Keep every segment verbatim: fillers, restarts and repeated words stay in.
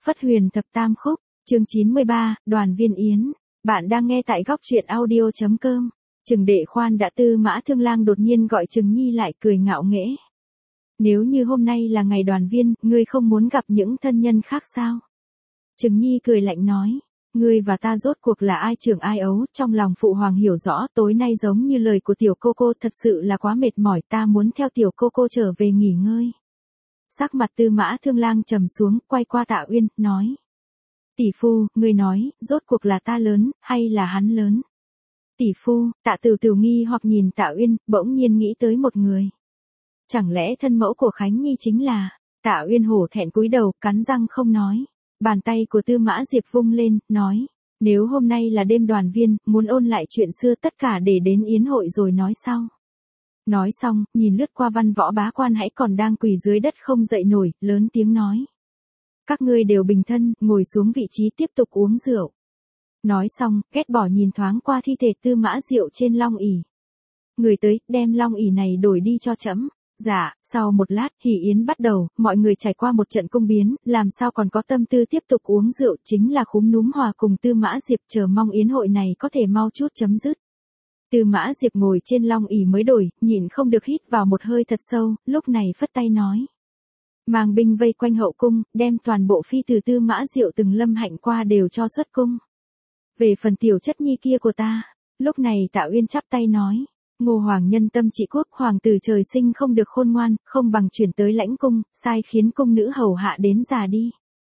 Phất Huyền Thập Tam Khúc, chương chín mươi ba, Đoàn Viên Yến. Bạn đang nghe tại góc truyện audio chấm com. Trừng Đệ khoan đã. Tư Mã Thương Lang đột nhiên gọi Trừng Nhi lại, cười ngạo nghễ. Nếu như hôm nay là ngày đoàn viên, ngươi không muốn gặp những thân nhân khác sao? Trừng Nhi cười lạnh nói. Ngươi và ta rốt cuộc là ai trưởng ai ấu, trong lòng phụ hoàng hiểu rõ, tối nay giống như lời của tiểu cô cô thật sự là quá mệt mỏi, ta muốn theo tiểu cô cô trở về nghỉ ngơi. Sắc mặt Tư Mã Thương Lang trầm xuống, quay qua Tạ Uyên, nói. Tỷ phu, ngươi nói, rốt cuộc là ta lớn, hay là hắn lớn? Tỷ phu, Tạ Tửu Tửu nghi hoặc nhìn Tạ Uyên, bỗng nhiên nghĩ tới một người. Chẳng lẽ thân mẫu của Khánh Nhi chính là... Tạ Uyên hổ thẹn cúi đầu, cắn răng không nói. Bàn tay của Tư Mã Diệp vung lên, nói. Nếu hôm nay là đêm đoàn viên, muốn ôn lại chuyện xưa tất cả để đến yến hội rồi nói sau. Nói xong, nhìn lướt qua Văn Võ bá quan hãy còn đang quỳ dưới đất không dậy nổi, lớn tiếng nói. Các ngươi đều bình thân, ngồi xuống vị trí tiếp tục uống rượu. Nói xong, ghét bỏ nhìn thoáng qua thi thể Tư Mã Diệu trên long ỷ. Người tới, đem long ỷ này đổi đi cho trẫm. Dạ, sau một lát, hỷ yến bắt đầu, mọi người trải qua một trận cung biến, làm sao còn có tâm tư tiếp tục uống rượu, chính là khúm núm hòa cùng Tư Mã Diệp, chờ mong yến hội này có thể mau chút chấm dứt. Tư Mã Diệp ngồi trên long ỷ mới đổi, nhịn không được hít vào một hơi thật sâu, lúc này phất tay nói. Mang binh vây quanh hậu cung, đem toàn bộ phi từ Tư Mã Diệu từng lâm hạnh qua đều cho xuất cung. Về phần tiểu chất nhi kia của ta, lúc này Tạ Uyên chắp tay nói. Ngô Hoàng nhân tâm trị quốc, hoàng tử trời sinh không được khôn ngoan, không bằng chuyển tới lãnh cung, sai khiến cung nữ hầu hạ đến già đi.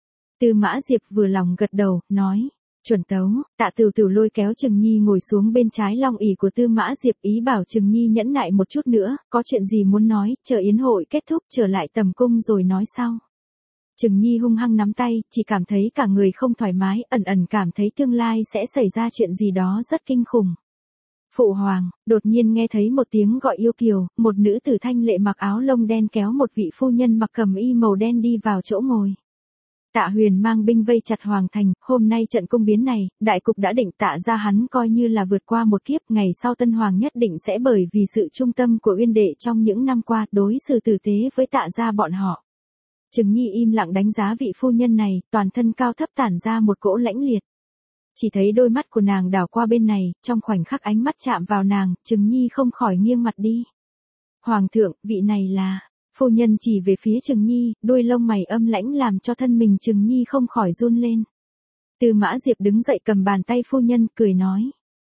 Tư Mã Diệp vừa lòng gật đầu, nói, chuẩn tấu. Tạ Tửu Tửu lôi kéo Trừng Nhi ngồi xuống bên trái long ỷ của Tư Mã Diệp, ý bảo Trừng Nhi nhẫn nại một chút nữa, có chuyện gì muốn nói, chờ yến hội kết thúc trở lại tầm cung rồi nói sau. Trừng Nhi hung hăng nắm tay, chỉ cảm thấy cả người không thoải mái, ẩn ẩn cảm thấy tương lai sẽ xảy ra chuyện gì đó rất kinh khủng. Phụ hoàng, đột nhiên nghe thấy một tiếng gọi yêu kiều, một nữ tử thanh lệ mặc áo lông đen kéo một vị phu nhân mặc cẩm y màu đen đi vào chỗ ngồi. Tạ Huyền mang binh vây chặt hoàng thành, hôm nay trận cung biến này, đại cục đã định, Tạ gia hắn coi như là vượt qua một kiếp, ngày sau tân hoàng nhất định sẽ bởi vì sự trung tâm của Uyên đệ trong những năm qua, đối xử tử tế với Tạ gia bọn họ. Trừng Nhi im lặng đánh giá vị phu nhân này, toàn thân cao thấp tản ra một cỗ lãnh liệt. Chỉ thấy đôi mắt của nàng đảo qua bên này, trong khoảnh khắc ánh mắt chạm vào nàng, Trừng Nhi không khỏi nghiêng mặt đi. Hoàng thượng, vị này là... Phu nhân chỉ về phía Trừng Nhi, đôi lông mày âm lãnh làm cho thân mình Trừng Nhi không khỏi run lên. Tư Mã Diệp đứng dậy cầm bàn tay phu nhân, cười nói.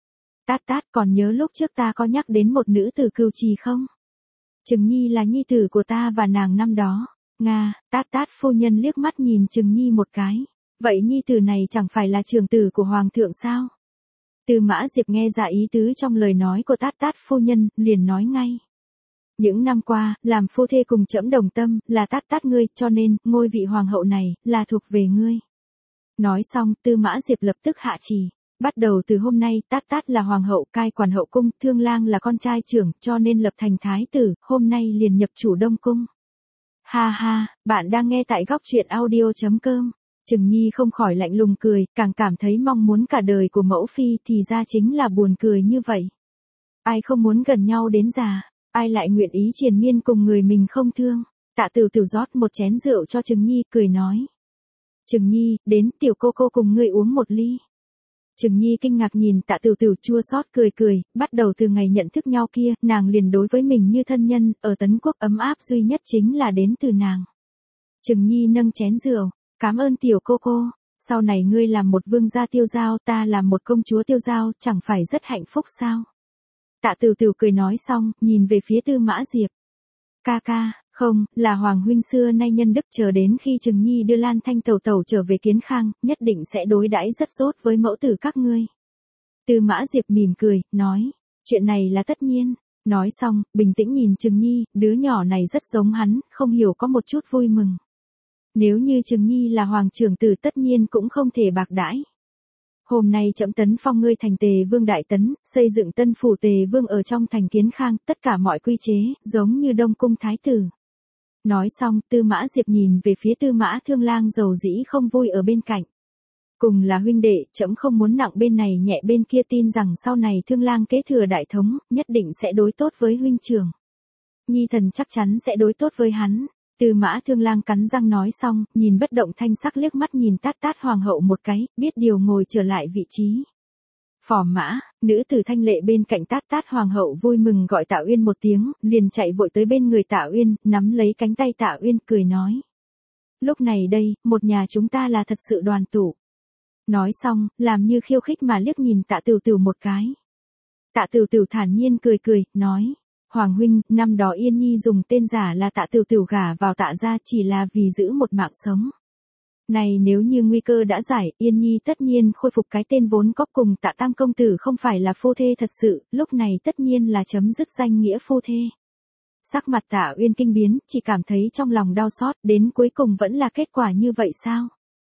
Tát tát, còn nhớ lúc trước ta có nhắc đến một nữ tử Cừu Trì không? Trừng Nhi là nhi tử của ta và nàng năm đó. Nga, tát tát, phu nhân liếc mắt nhìn Trừng Nhi một cái. Vậy nhi tử này chẳng phải là trưởng tử của hoàng thượng sao? Tư Mã Diệp nghe ra ý tứ trong lời nói của tát tát phu nhân, liền nói ngay. Những năm qua, làm phu thê cùng trẫm đồng tâm, là tát tát ngươi, cho nên, ngôi vị hoàng hậu này, là thuộc về ngươi. Nói xong, Tư Mã Diệp lập tức hạ chỉ. Bắt đầu từ hôm nay, tát tát là hoàng hậu, cai quản hậu cung, Thương Lang là con trai trưởng, cho nên lập thành thái tử, hôm nay liền nhập chủ Đông Cung. Ha ha, bạn đang nghe tại góc truyện audio chấm com. Trừng Nhi không khỏi lạnh lùng cười, càng cảm thấy mong muốn cả đời của mẫu phi thì ra chính là buồn cười như vậy. Ai không muốn gần nhau đến già, ai lại nguyện ý triền miên cùng người mình không thương. Tạ Tửu Tửu rót một chén rượu cho Trừng Nhi, cười nói. Trừng Nhi, đến, tiểu cô cô cùng ngươi uống một ly. Trừng Nhi kinh ngạc nhìn Tạ Tửu Tửu, chua xót cười cười, bắt đầu từ ngày nhận thức nhau kia, nàng liền đối với mình như thân nhân, ở Tấn Quốc ấm áp duy nhất chính là đến từ nàng. Trừng Nhi nâng chén rượu. Cảm ơn tiểu cô cô, sau này ngươi làm một vương gia tiêu giao, ta làm một công chúa tiêu giao, chẳng phải rất hạnh phúc sao? Tạ Tửu Tửu cười nói xong, nhìn về phía Tư Mã Diệp. Ca ca, không, là hoàng huynh xưa nay nhân đức, chờ đến khi Trừng Nhi đưa Lan Thanh tẩu tẩu trở về Kiến Khang, nhất định sẽ đối đãi rất tốt với mẫu tử các ngươi. Tư Mã Diệp mỉm cười, nói, chuyện này là tất nhiên. Nói xong, bình tĩnh nhìn Trừng Nhi, đứa nhỏ này rất giống hắn, không hiểu có một chút vui mừng. Nếu như Trừng Nhi là hoàng trưởng tử tất nhiên cũng không thể bạc đãi. Hôm nay trẫm tấn phong ngươi thành Tề Vương Đại Tấn, xây dựng tân phủ Tề Vương ở trong thành Kiến Khang, tất cả mọi quy chế, giống như Đông Cung Thái tử. Nói xong, Tư Mã Diệp nhìn về phía Tư Mã Thương Lang dầu dĩ không vui ở bên cạnh. Cùng là huynh đệ, trẫm không muốn nặng bên này nhẹ bên kia, tin rằng sau này Thương Lang kế thừa đại thống, nhất định sẽ đối tốt với huynh trưởng. Nhi thần chắc chắn sẽ đối tốt với hắn. Tư Mã Thương Lang cắn răng nói xong, nhìn bất động thanh sắc liếc mắt nhìn Tát Tát hoàng hậu một cái, biết điều ngồi trở lại vị trí. Phò mã, nữ tử thanh lệ bên cạnh Tát Tát hoàng hậu vui mừng gọi Tạ Uyên một tiếng, liền chạy vội tới bên người Tạ Uyên, nắm lấy cánh tay Tạ Uyên cười nói. Lúc này đây, một nhà chúng ta là thật sự đoàn tụ. Nói xong, làm như khiêu khích mà liếc nhìn Tạ Tửu Tửu một cái. Tạ Tửu Tửu thản nhiên cười cười, nói. Hoàng huynh, năm đó Yên Nhi dùng tên giả là Tạ Tửu Tửu gả vào Tạ gia chỉ là vì giữ một mạng sống. Này nếu như nguy cơ đã giải, Yên Nhi tất nhiên khôi phục cái tên vốn có cùng Tạ Tam công tử không phải là phu thê thật sự, lúc này tất nhiên là chấm dứt danh nghĩa phu thê. Sắc mặt Tạ Uyên kinh biến, chỉ cảm thấy trong lòng đau xót, đến cuối cùng vẫn là kết quả như vậy sao?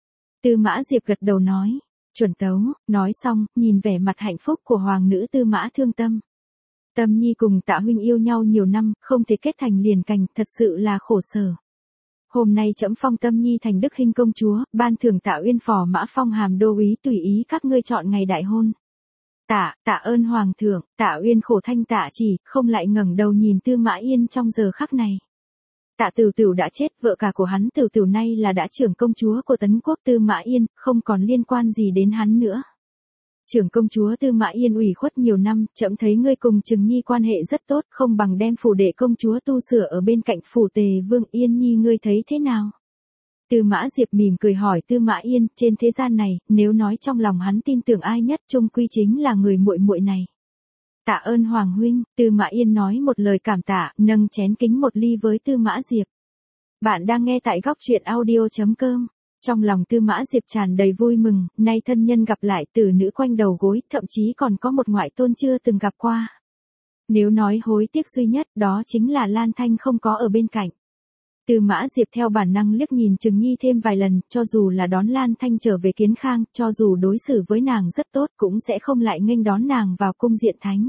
Tư Mã Diệp gật đầu nói, chuẩn tấu, nói xong, nhìn vẻ mặt hạnh phúc của hoàng nữ Tư Mã Thương Tâm. Tâm Nhi cùng Tạ huynh yêu nhau nhiều năm, không thể kết thành liền cành, thật sự là khổ sở. Hôm nay trẫm phong Tâm Nhi thành Đức Hinh công chúa, ban thưởng Tạ Uyên phò mã phong hàm đô úy tùy ý các ngươi chọn ngày đại hôn. Tạ, tạ ơn hoàng thượng, Tạ Uyên khổ thanh tạ chỉ, không lại ngẩng đầu nhìn Tư Mã Yên trong giờ khắc này. Tạ Tửu Tửu đã chết, vợ cả của hắn Tửu Tửu nay là đã trưởng công chúa của Tấn quốc Tư Mã Yên, không còn liên quan gì đến hắn nữa. Trưởng công chúa Tư Mã Yên ủy khuất nhiều năm, trẫm thấy ngươi cùng Trừng Nhi quan hệ rất tốt, không bằng đem phủ đệ công chúa tu sửa ở bên cạnh phủ Tề Vương. Yên Nhi ngươi thấy thế nào? Tư Mã Diệp mỉm cười hỏi Tư Mã Yên, trên thế gian này, nếu nói trong lòng hắn tin tưởng ai nhất, chung quy chính là người muội muội này. Tạ ơn hoàng huynh, Tư Mã Yên nói một lời cảm tạ, nâng chén kính một ly với Tư Mã Diệp. Bạn đang nghe tại góc truyện audio chấm com. Trong lòng Tư Mã Diệp tràn đầy vui mừng, nay thân nhân gặp lại tử nữ quanh đầu gối, thậm chí còn có một ngoại tôn chưa từng gặp qua. Nếu nói hối tiếc duy nhất, đó chính là Lan Thanh không có ở bên cạnh. Tư Mã Diệp theo bản năng liếc nhìn Trừng Nhi thêm vài lần, cho dù là đón Lan Thanh trở về Kiến Khang, cho dù đối xử với nàng rất tốt, cũng sẽ không lại nghênh đón nàng vào cung diện thánh.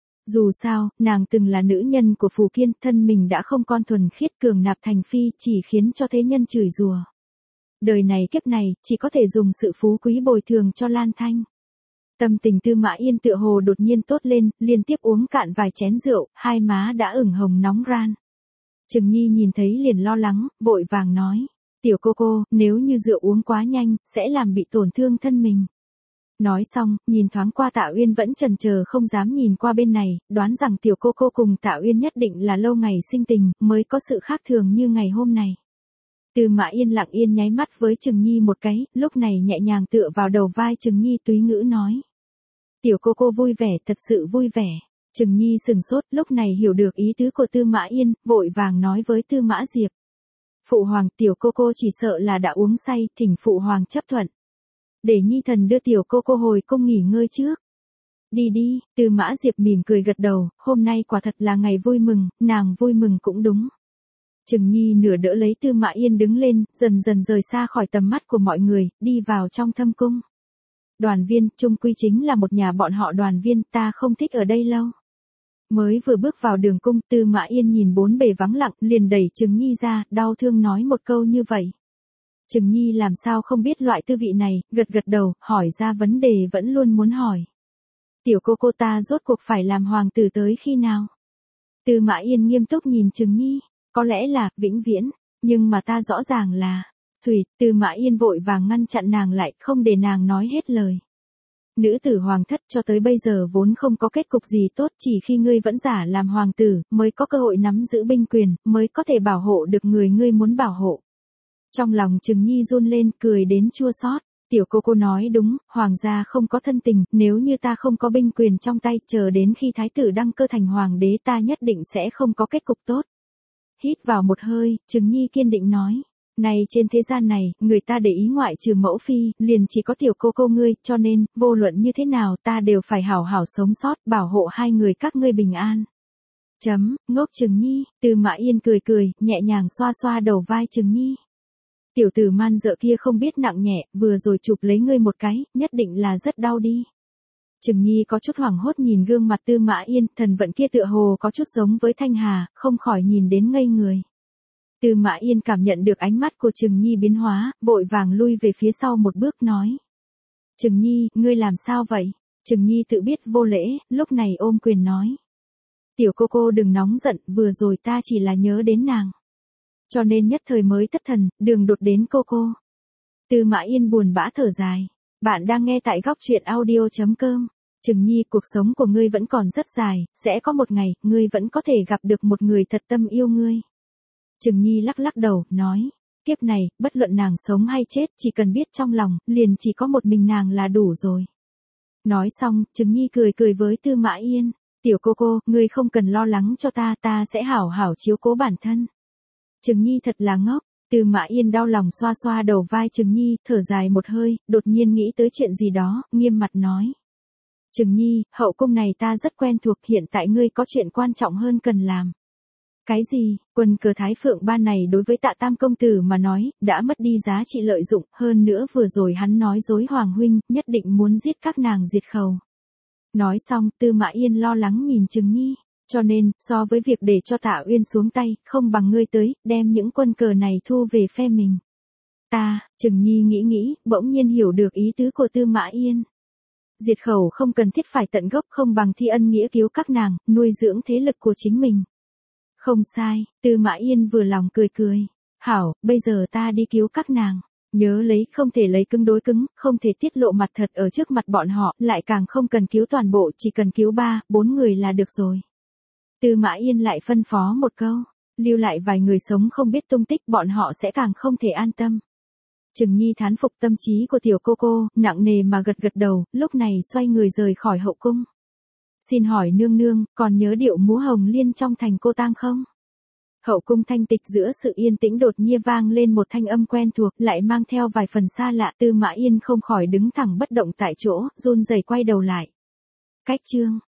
Dù sao, nàng từng là nữ nhân của Phù Kiên, thân mình đã không con thuần khiết cường nạp thành phi, chỉ khiến cho thế nhân chửi rủa. Đời này kiếp này, chỉ có thể dùng sự phú quý bồi thường cho Lan Thanh. Tâm tình Tư Mã Yên tựa hồ đột nhiên tốt lên, liên tiếp uống cạn vài chén rượu, hai má đã ửng hồng nóng ran. Trừng Nhi nhìn thấy liền lo lắng, vội vàng nói, tiểu cô cô, nếu như rượu uống quá nhanh, sẽ làm bị tổn thương thân mình. Nói xong, nhìn thoáng qua Tạ Uyên vẫn chần chờ không dám nhìn qua bên này, đoán rằng tiểu cô cô cùng Tạ Uyên nhất định là lâu ngày sinh tình, mới có sự khác thường như ngày hôm này. Tư Mã Yên lặng yên nháy mắt với Trừng Nhi một cái, lúc này nhẹ nhàng tựa vào đầu vai Trừng Nhi túy ngữ nói. Tiểu cô cô vui vẻ, thật sự vui vẻ. Trừng Nhi sừng sốt, lúc này hiểu được ý tứ của Tư Mã Yên, vội vàng nói với Tư Mã Diệp. Phụ hoàng, tiểu cô cô chỉ sợ là đã uống say, thỉnh phụ hoàng chấp thuận. Để Nhi thần đưa tiểu cô cô hồi cung nghỉ ngơi trước. Đi đi, Tư Mã Diệp mỉm cười gật đầu, hôm nay quả thật là ngày vui mừng, nàng vui mừng cũng đúng. Trừng Nhi nửa đỡ lấy Tư Mã Yên đứng lên, dần dần rời xa khỏi tầm mắt của mọi người, đi vào trong thâm cung. Đoàn Viên, chung quy chính là một nhà bọn họ Đoàn Viên, ta không thích ở đây lâu. Mới vừa bước vào đường cung, Tư Mã Yên nhìn bốn bề vắng lặng, liền đẩy Trừng Nhi ra, đau thương nói một câu như vậy. Trừng Nhi làm sao không biết loại tư vị này, gật gật đầu, hỏi ra vấn đề vẫn luôn muốn hỏi. Tiểu cô cô ta rốt cuộc phải làm hoàng tử tới khi nào? Tư Mã Yên nghiêm túc nhìn Trừng Nhi, có lẽ là, vĩnh viễn, nhưng mà ta rõ ràng là, xùi, Tư Mã Yên vội vàng ngăn chặn nàng lại, không để nàng nói hết lời. Nữ tử hoàng thất cho tới bây giờ vốn không có kết cục gì tốt, chỉ khi ngươi vẫn giả làm hoàng tử, mới có cơ hội nắm giữ binh quyền, mới có thể bảo hộ được người ngươi muốn bảo hộ. Trong lòng Trừng Nhi run lên, cười đến chua xót. Tiểu cô cô nói đúng, hoàng gia không có thân tình, nếu như ta không có binh quyền trong tay, chờ đến khi thái tử đăng cơ thành hoàng đế ta nhất định sẽ không có kết cục tốt. Hít vào một hơi, Trừng Nhi kiên định nói. Này trên thế gian này, người ta để ý ngoại trừ mẫu phi, liền chỉ có tiểu cô cô ngươi, cho nên, vô luận như thế nào ta đều phải hảo hảo sống sót, bảo hộ hai người các ngươi bình an. Chấm, ngốc Trừng Nhi, Tư Mã Yên cười cười, nhẹ nhàng xoa xoa đầu vai Trừng Nhi. Tiểu tử man dợ kia không biết nặng nhẹ, vừa rồi chụp lấy ngươi một cái, nhất định là rất đau đi. Trừng Nhi có chút hoảng hốt nhìn gương mặt Tư Mã Yên, thần vận kia tựa hồ có chút giống với Thanh Hà, không khỏi nhìn đến ngây người. Tư Mã Yên cảm nhận được ánh mắt của Trừng Nhi biến hóa, vội vàng lui về phía sau một bước nói. Trừng Nhi, ngươi làm sao vậy? Trừng Nhi tự biết vô lễ, lúc này ôm quyền nói. Tiểu cô cô đừng nóng giận, vừa rồi ta chỉ là nhớ đến nàng. cho nên nhất thời mới thất thần, đường đột đến cô cô. Tư Mã Yên buồn bã thở dài. Bạn đang nghe tại góc truyện audio.com. Trừng Nhi, cuộc sống của ngươi vẫn còn rất dài, sẽ có một ngày, ngươi vẫn có thể gặp được một người thật tâm yêu ngươi. Trừng Nhi lắc lắc đầu, nói, kiếp này, bất luận nàng sống hay chết, chỉ cần biết trong lòng, liền chỉ có một mình nàng là đủ rồi. Nói xong, Trừng Nhi cười cười với Tư Mã Yên, tiểu cô cô, ngươi không cần lo lắng cho ta, ta sẽ hảo hảo chiếu cố bản thân. Trừng Nhi thật là ngốc. Tư Mã Yên đau lòng xoa xoa đầu vai Trừng Nhi, thở dài một hơi, đột nhiên nghĩ tới chuyện gì đó, nghiêm mặt nói. Trừng Nhi, hậu cung này ta rất quen thuộc, hiện tại ngươi có chuyện quan trọng hơn cần làm. Cái gì? Quân cờ Thái Phượng ban này đối với Tạ Tam công tử mà nói, đã mất đi giá trị lợi dụng, hơn nữa vừa rồi hắn nói dối Hoàng huynh, nhất định muốn giết các nàng diệt khẩu. Nói xong, Tư Mã Yên lo lắng nhìn Trừng Nhi. Cho nên, so với việc để cho Tạ Uyên xuống tay, không bằng ngươi tới, đem những quân cờ này thu về phe mình. Ta, Trừng Nhi nghĩ nghĩ, bỗng nhiên hiểu được ý tứ của Tư Mã Yên. Diệt khẩu không cần thiết phải tận gốc, không bằng thi ân nghĩa cứu các nàng, nuôi dưỡng thế lực của chính mình. Không sai, Tư Mã Yên vừa lòng cười cười. Hảo, bây giờ ta đi cứu các nàng. Nhớ lấy, không thể lấy cứng đối cứng, không thể tiết lộ mặt thật ở trước mặt bọn họ, lại càng không cần cứu toàn bộ, chỉ cần cứu ba, bốn người là được rồi. Tư Mã Yên lại phân phó một câu, lưu lại vài người sống không biết tung tích, bọn họ sẽ càng không thể an tâm. Trừng Nhi thán phục tâm trí của tiểu cô cô, nặng nề mà gật gật đầu, lúc này xoay người rời khỏi hậu cung. Xin hỏi nương nương, còn nhớ điệu múa Hồng Liên trong thành Cô Tang không? Hậu cung thanh tịch, giữa sự yên tĩnh đột nhiên vang lên một thanh âm quen thuộc, lại mang theo vài phần xa lạ. Tư Mã Yên không khỏi đứng thẳng bất động tại chỗ, run rẩy quay đầu lại. Cách chương